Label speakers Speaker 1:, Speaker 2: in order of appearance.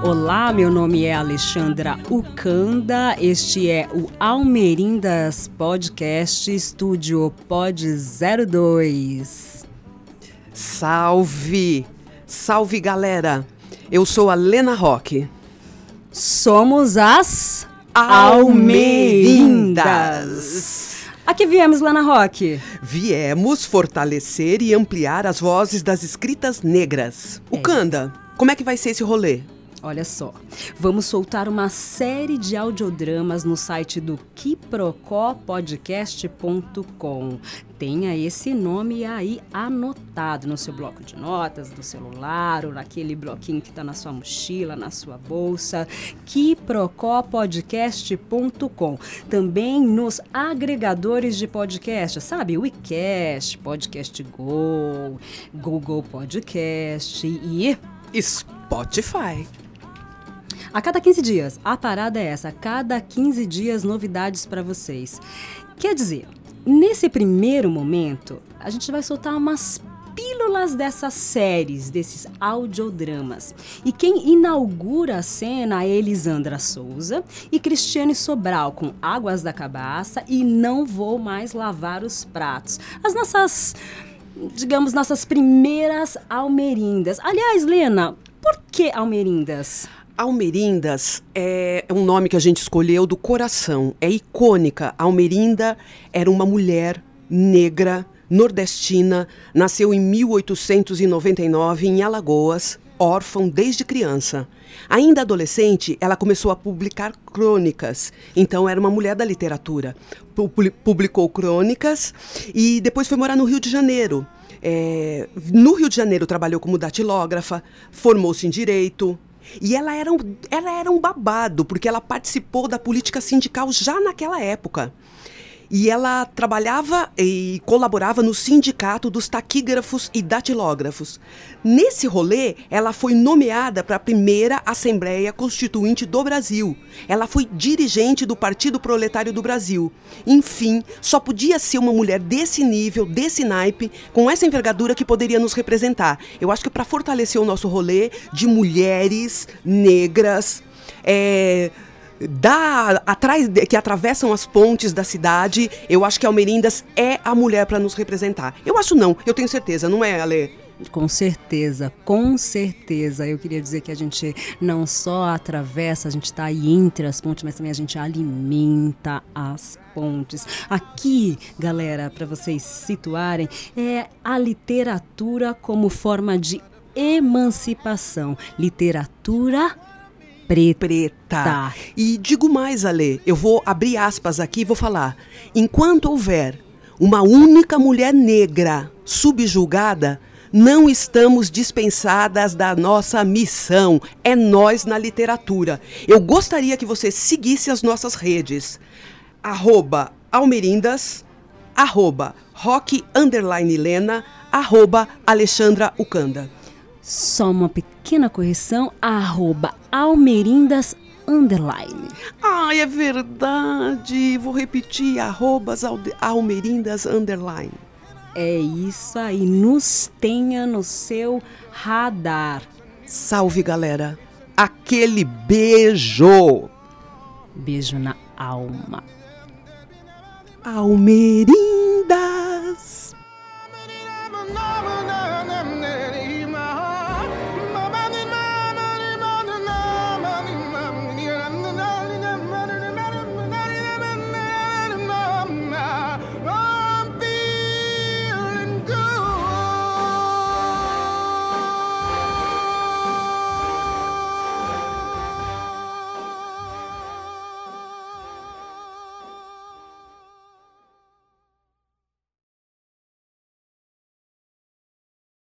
Speaker 1: Olá, meu nome é Alexandra Ucanda, este é o Almerindas Podcast, Estúdio Pod 02.
Speaker 2: Salve! Salve, galera! Eu sou a Lena Roque.
Speaker 1: Somos as
Speaker 2: Almerindas.
Speaker 1: Aqui viemos, Lena Roque.
Speaker 2: Viemos fortalecer e ampliar as vozes das escritas negras. Ucanda, como é que vai ser esse rolê?
Speaker 1: Olha só, vamos soltar uma série de audiodramas no site do quiprocópodcast.com. Tenha esse nome aí anotado no seu bloco de notas, do celular, ou naquele bloquinho que está na sua mochila, na sua bolsa. quiprocópodcast.com. Também nos agregadores de podcast, sabe? WeCast, Podcast Go, Google Podcast e
Speaker 2: Spotify.
Speaker 1: A cada 15 dias, a parada é essa, a cada 15 dias novidades para vocês. Quer dizer, nesse primeiro momento, a gente vai soltar umas pílulas dessas séries, desses audiodramas. E quem inaugura a cena é Elisandra Souza e Cristiane Sobral, com Águas da Cabaça e Não Vou Mais Lavar os Pratos. As nossas, digamos, nossas primeiras almerindas. Aliás, Lena, por que almerindas?
Speaker 2: Almerindas é um nome que a gente escolheu do coração, é icônica. Almerinda era uma mulher negra, nordestina, nasceu em 1899 em Alagoas, órfã desde criança. Ainda adolescente, ela começou a publicar crônicas, então era uma mulher da literatura. Publicou crônicas e depois foi morar no Rio de Janeiro. No Rio de Janeiro trabalhou como datilógrafa, formou-se em Direito. E ela era um babado, porque ela participou da política sindical já naquela época. E ela trabalhava e colaborava no sindicato dos taquígrafos e datilógrafos. Nesse rolê, ela foi nomeada para a primeira Assembleia Constituinte do Brasil. Ela foi dirigente do Partido Proletário do Brasil. Enfim, só podia ser uma mulher desse nível, desse naipe, com essa envergadura que poderia nos representar. Eu acho que para fortalecer o nosso rolê de mulheres negras, que atravessam as pontes da cidade, eu acho que Almerindas é a mulher para nos representar. Eu acho não, eu tenho certeza, não é, Ale?
Speaker 1: Com certeza, com certeza. Eu queria dizer que a gente não só atravessa, a gente está aí entre as pontes, mas também a gente alimenta as pontes. Aqui, galera, para vocês situarem, é a literatura como forma de emancipação. Literatura preta.
Speaker 2: E digo mais, Ale, eu vou abrir aspas aqui e vou falar. Enquanto houver uma única mulher negra subjugada, não estamos dispensadas da nossa missão. É nós na literatura. Eu gostaria que você seguisse as nossas redes. @Almerindas, @Roque_Lena, @Alexandra Ucanda.
Speaker 1: Só uma pequena correção, @Almerindas_.
Speaker 2: Ai, é verdade. Vou repetir, @Almerindas_.
Speaker 1: É isso aí, nos tenha no seu radar.
Speaker 2: Salve, galera. Aquele beijo.
Speaker 1: Beijo na alma.
Speaker 2: Almerindas.